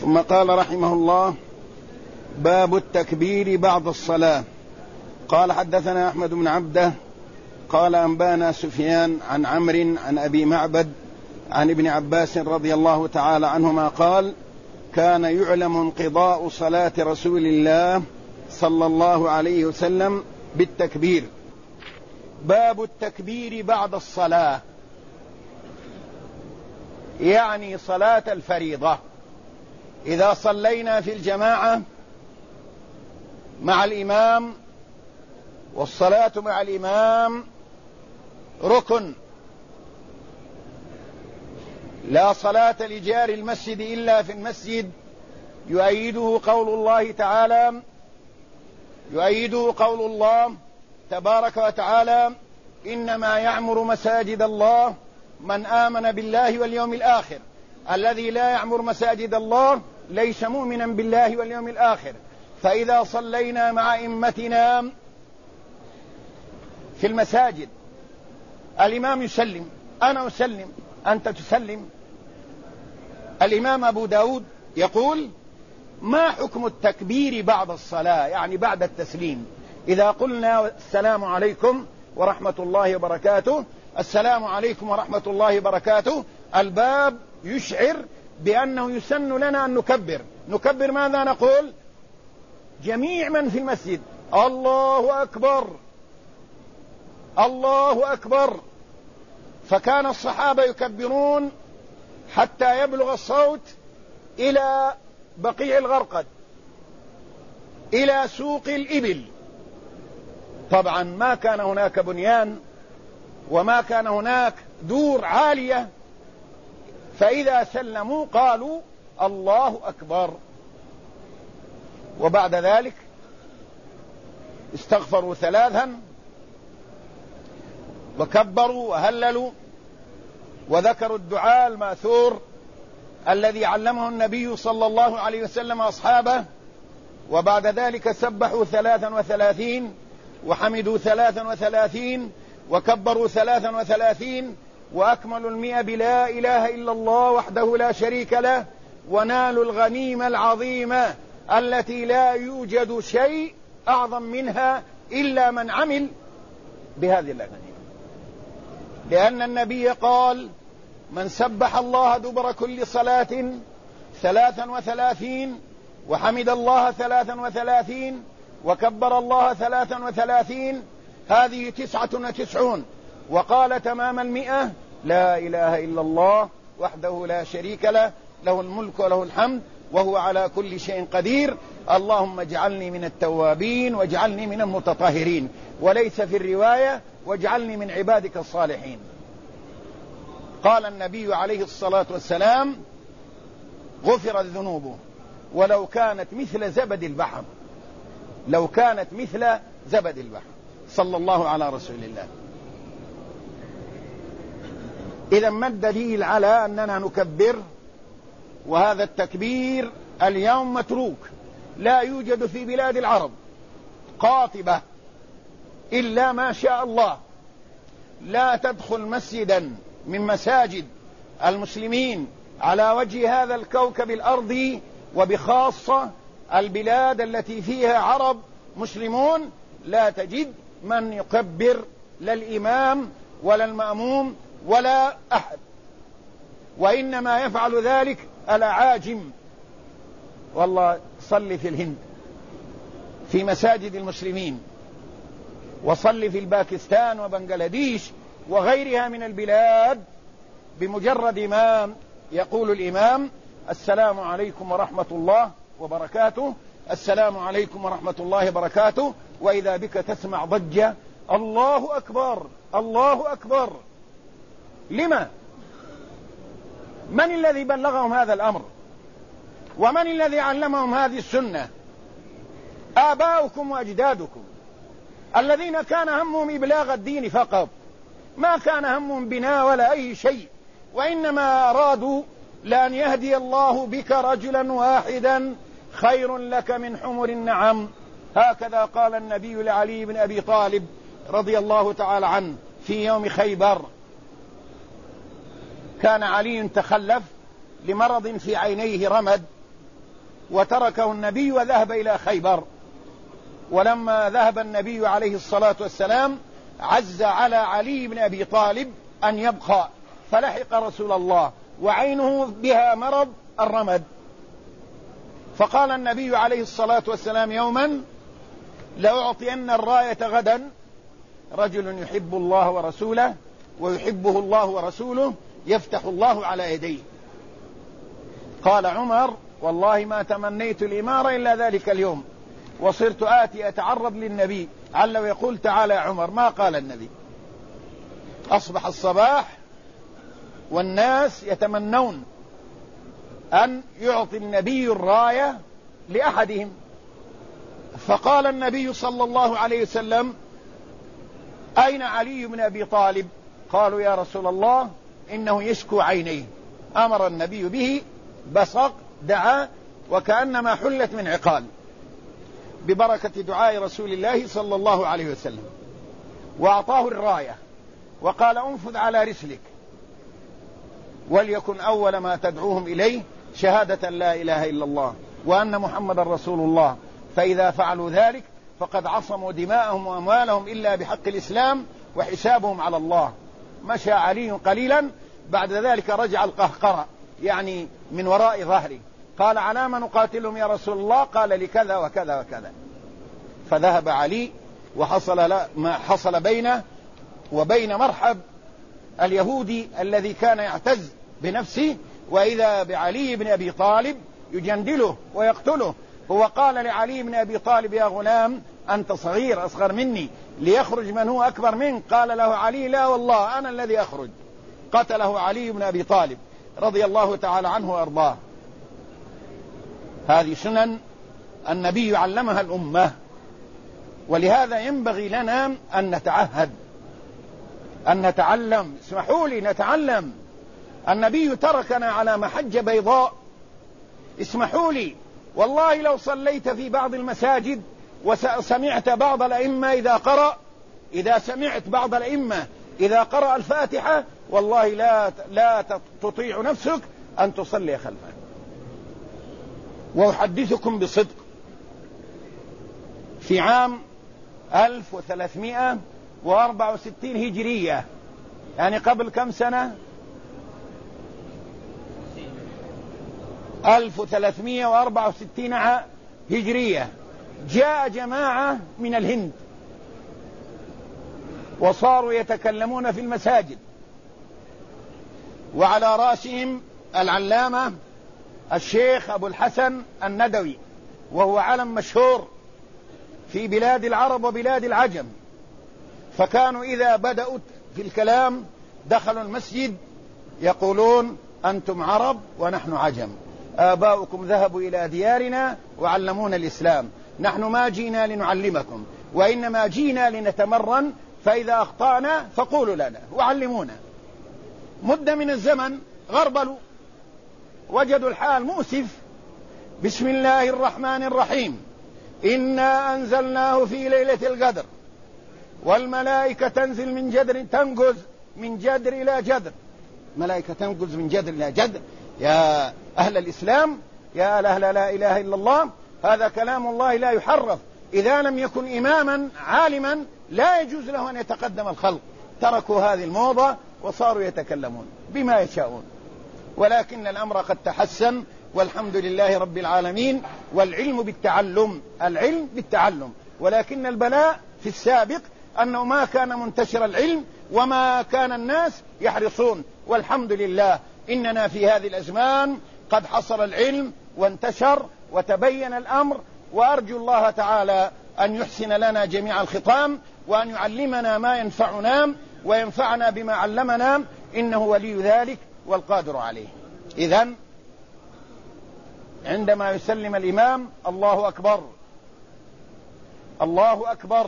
ثم قال رحمه الله: باب التكبير بعد الصلاة. قال: حدثنا أحمد بن عبده قال: أنبانا سفيان عن عمرو عن أبي معبد عن ابن عباس رضي الله تعالى عنهما قال: كان يعلم انقضاء صلاة رسول الله صلى الله عليه وسلم بالتكبير. باب التكبير بعد الصلاة، يعني صلاة الفريضة. إذا صلينا في الجماعة مع الإمام، والصلاة مع الإمام ركن، لا صلاة لجار المسجد إلا في المسجد، يؤيده قول الله تبارك وتعالى: إنما يعمر مساجد الله من آمن بالله واليوم الآخر. الذي لا يعمر مساجد الله ليس مؤمنا بالله واليوم الآخر. فإذا صلينا مع أئمتنا في المساجد، الإمام يسلم، أنا أسلم، أنت تسلم. الإمام أبو داود يقول: ما حكم التكبير بعد الصلاة، يعني بعد التسليم؟ إذا قلنا السلام عليكم ورحمة الله وبركاته، السلام عليكم ورحمة الله وبركاته، الباب يشعر بأنه يسن لنا أن نكبر. ماذا نقول؟ جميع من في المسجد: الله أكبر، الله أكبر. فكان الصحابة يكبرون حتى يبلغ الصوت إلى بقيع الغرقد، إلى سوق الإبل. طبعا ما كان هناك بنيان وما كان هناك دور عالية، فإذا سلموا قالوا الله أكبر، وبعد ذلك استغفروا 3 وكبروا وهللوا وذكروا الدعاء الماثور الذي علمه النبي صلى الله عليه وسلم أصحابه، وبعد ذلك سبحوا 33 وحمدوا 33 وكبروا 33 وأكملوا 100 بلا إله إلا الله وحده لا شريك له، ونالوا الغنيمة العظيمة التي لا يوجد شيء أعظم منها إلا من عمل بهذه الغنيمة. لأن النبي قال: من سبح الله دبر كل صلاة 33 وحمد الله 33 وكبر الله 33، هذه 99. وقال تمام 100: لا إله إلا الله وحده لا شريك له، له الملك وله الحمد وهو على كل شيء قدير، اللهم اجعلني من التوابين واجعلني من المتطهرين، وليس في الرواية واجعلني من عبادك الصالحين. قال النبي عليه الصلاة والسلام: غفرت ذنوبه ولو كانت مثل زبد البحر، لو كانت مثل زبد البحر. صلى الله على رسول الله. إذا ما الدليل على أننا نكبر؟ وهذا التكبير اليوم متروك، لا يوجد في بلاد العرب قاطبة إلا ما شاء الله. لا تدخل مسجدا من مساجد المسلمين على وجه هذا الكوكب الأرضي، وبخاصة البلاد التي فيها عرب مسلمون، لا تجد من يكبر، لا الإمام ولا المأموم ولا أحد، وإنما يفعل ذلك الأعاجم. والله صل في الهند في مساجد المسلمين، وصل في الباكستان وبنغلاديش وغيرها من البلاد، بمجرد ما يقول الإمام: السلام عليكم ورحمة الله وبركاته، السلام عليكم ورحمة الله وبركاته، وإذا بك تسمع ضجة: الله أكبر، الله أكبر. لما؟ من الذي بلغهم هذا الأمر؟ ومن الذي علمهم هذه السنة؟ آباؤكم وأجدادكم، الذين كان همهم إبلاغ الدين فقط، ما كان همهم بنا ولا أي شيء، وإنما أرادوا لأن يهدي الله بك رجلا واحدا خير لك من حمر النعم. هكذا قال النبي لعلي بن أبي طالب رضي الله تعالى عنه في يوم خيبر. كان علي تخلف لمرض في عينيه رمد، وتركه النبي وذهب إلى خيبر. ولما ذهب النبي عليه الصلاة والسلام عز على علي بن أبي طالب أن يبقى، فلحق رسول الله وعينه بها مرض الرمد، فقال النبي عليه الصلاة والسلام يوما: لأعطين الراية غدا رجل يحب الله ورسوله ويحبه الله ورسوله يفتح الله على يديه. قال عمر: والله ما تمنيت الإمارة إلا ذلك اليوم، وصرت آتي أتعرض للنبي علّ يقول: تعالى يا عمر. ما قال النبي. أصبح الصباح والناس يتمنون أن يعطي النبي الراية لأحدهم، فقال النبي صلى الله عليه وسلم: أين علي بن أبي طالب؟ قالوا: يا رسول الله إنه يشكو عينيه. أمر النبي به، بصق، دعا، وكأنما حلت من عقال ببركة دعاء رسول الله صلى الله عليه وسلم، وأعطاه الراية وقال: انفذ على رسلك، وليكن أول ما تدعوهم إليه شهادة لا إله إلا الله وأن محمد رسول الله، فإذا فعلوا ذلك فقد عصموا دماءهم وأموالهم إلا بحق الإسلام وحسابهم على الله. مشى علي قليلا، بعد ذلك رجع القهقرة، يعني من وراء ظهره. قال: على ما نقاتلهم يا رسول الله؟ قال: لكذا وكذا وكذا. فذهب علي، وحصل ما حصل بينه وبين مرحب اليهودي الذي كان يعتز بنفسه، وإذا بعلي بن أبي طالب يجندله ويقتله. هو قال لعلي بن أبي طالب: يا غلام أنت صغير أصغر مني، ليخرج من هو أكبر منك. قال له علي: لا والله أنا الذي أخرج. قتله علي بن أبي طالب رضي الله تعالى عنه وأرضاه. هذه سنن النبي علمها الأمة، ولهذا ينبغي لنا أن نتعهد، أن نتعلم. اسمحوا لي نتعلم. النبي تركنا على محجة بيضاء. اسمحوا لي، والله لو صليت في بعض المساجد وسمعت بعض الأئمة إذا سمعت بعض الأئمة إذا قرأ الفاتحة، والله لا تطيع نفسك أن تصلي خلفه. وأحدثكم بصدق، في عام 1364 هجرية، يعني قبل كم سنة؟ 1364 هجرية، جاء جماعة من الهند وصاروا يتكلمون في المساجد، وعلى رأسهم العلامة الشيخ أبو الحسن الندوي، وهو علم مشهور في بلاد العرب وبلاد العجم. فكانوا إذا بدأوا في الكلام دخلوا المسجد يقولون: أنتم عرب ونحن عجم، آباؤكم ذهبوا إلى ديارنا وعلمونا الإسلام، نحن ما جينا لنعلمكم، وإنما جينا لنتمرن، فإذا أخطأنا فقولوا لنا وعلمونا. مدة من الزمن غربلوا، وجدوا الحال مؤسف. بسم الله الرحمن الرحيم، إنا أنزلناه في ليلة القدر، والملائكة تنزل من جدر، تنقز من جدر إلى جدر، ملائكة تنقز من جدر إلى جدر. يا أهل الإسلام، يا أهل لا إله إلا الله، هذا كلام الله لا يحرف. إذا لم يكن إماما عالما لا يجوز له أن يتقدم الخلق. تركوا هذه الموضة وصاروا يتكلمون بما يشاءون، ولكن الأمر قد تحسن والحمد لله رب العالمين. والعلم بالتعلم، العلم بالتعلم. ولكن البلاء في السابق أنه ما كان منتشر العلم، وما كان الناس يحرصون. والحمد لله إننا في هذه الأزمان قد حصل العلم وانتشر وتبين الأمر، وأرجو الله تعالى أن يحسن لنا جميع الختام، وأن يعلمنا ما ينفعنا وينفعنا بما علمنا، إنه ولي ذلك والقادر عليه. إذن عندما يسلم الإمام: الله أكبر، الله أكبر.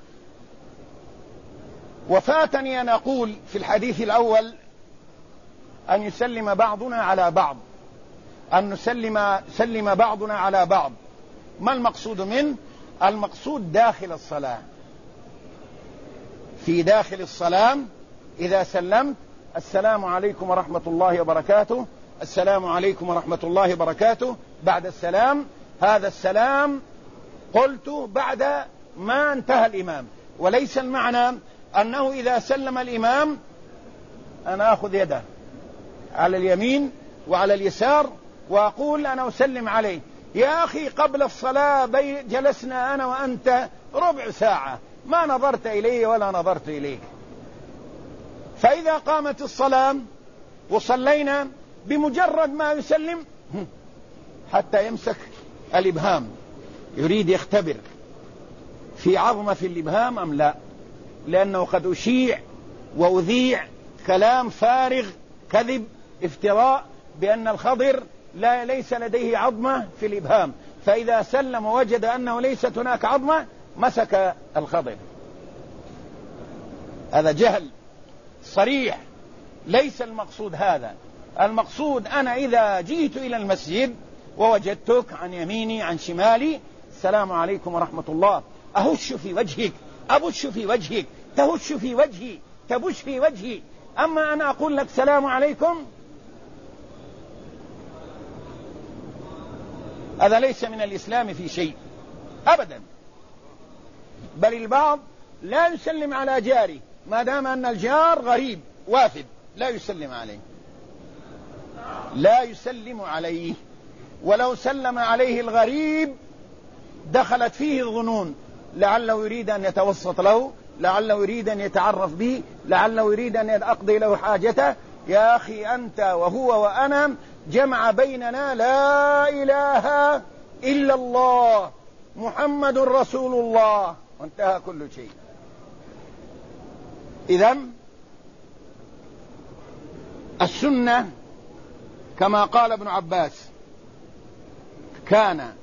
وفاتني أن أقول في الحديث الأول أن يسلم بعضنا على بعض، أن سلم بعضنا على بعض. ما المقصود منه؟ المقصود داخل الصلاة، في داخل الصلاة إذا سلمت: السلام عليكم ورحمة الله وبركاته، السلام عليكم ورحمة الله وبركاته بعد السلام. هذا السلام قلت بعد ما انتهى الإمام، وليس المعنى أنه إذا سلم الإمام أنا أخذ يده على اليمين وعلى اليسار وأقول أنا أسلم عليه. يا أخي قبل الصلاة جلسنا أنا وأنت ربع ساعة ما نظرت إليه ولا نظرت إليك، فإذا قامت الصلاة وصلينا بمجرد ما يسلم حتى يمسك الإبهام، يريد يختبر في عظمة في الإبهام أم لا، لأنه قد أشيع وأذيع كلام فارغ كذب افتراء بأن الخضر ليس لديه عظمة في الإبهام، فإذا سلم ووجد أنه ليست هناك عظمة مسك الخضر. هذا جهل صريح، ليس المقصود هذا. المقصود أنا إذا جئت إلى المسجد ووجدتك عن يميني عن شمالي السلام عليكم ورحمة الله، أهش في وجهك أبش في وجهك تهش في وجهي تبش في وجهي. أما أنا أقول لك السلام عليكم هذا ليس من الإسلام في شيء أبدا، بل البعض لا يسلم على جاره ما دام أن الجار غريب وافد لا يسلم عليه، لا يسلم عليه. ولو سلم عليه الغريب دخلت فيه الظنون، لعله يريد أن يتوسط له، لعله يريد أن يتعرف به، لعله يريد أن يقضي له حاجته. يا أخي أنت وهو وأنا جمع بيننا لا إله إلا الله محمد رسول الله وانتهى كل شيء. إذن السنة كما قال ابن عباس كان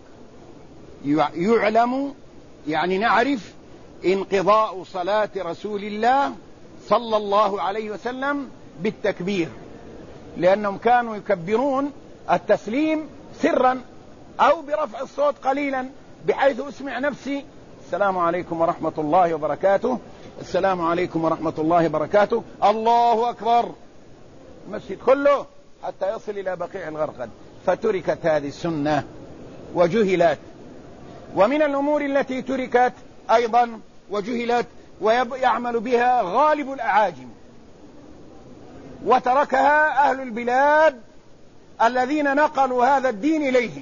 يعلم يعني نعرف انقضاء صلاة رسول الله صلى الله عليه وسلم بالتكبير، لأنهم كانوا يكبرون التسليم سرا أو برفع الصوت قليلا بحيث أسمع نفسي السلام عليكم ورحمة الله وبركاته السلام عليكم ورحمة الله وبركاته الله أكبر المسجد كله حتى يصل إلى بقيع الغرقد. فتركت هذه السنة وجهلت. ومن الأمور التي تركت أيضا وجهلت ويعمل بها غالب الأعاجم وتركها أهل البلاد الذين نقلوا هذا الدين إليهم.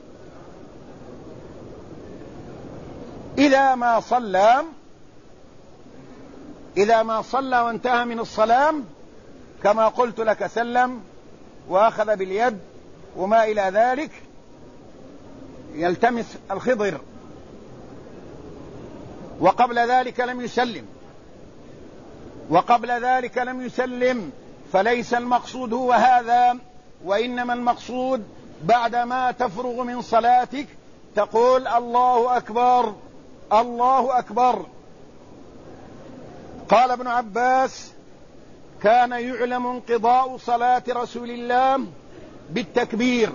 إذا ما صلى وانتهى من الصلاة كما قلت لك سلم وأخذ باليد وما إلى ذلك يلتمس الخضر، وقبل ذلك لم يسلم فليس المقصود هو هذا، وإنما المقصود بعدما تفرغ من صلاتك تقول الله أكبر الله أكبر. قال ابن عباس كان يعلم انقضاء صلاة رسول الله بالتكبير.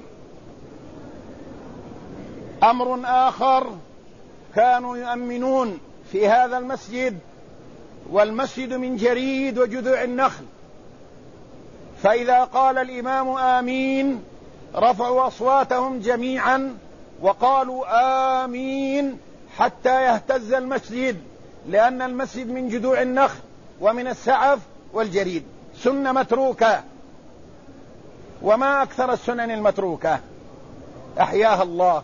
أمر آخر كانوا يؤمنون في هذا المسجد، والمسجد من جريد وجذوع النخل، فإذا قال الإمام آمين رفعوا أصواتهم جميعا وقالوا آمين حتى يهتز المسجد، لأن المسجد من جذوع النخل ومن السعف والجريد. سنة متروكة، وما أكثر السنن المتروكة، أحياها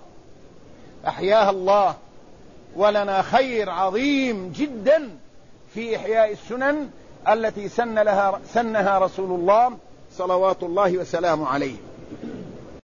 الله، ولنا خير عظيم جدا في إحياء السنن التي سنها رسول الله صلوات الله وسلامه عليه.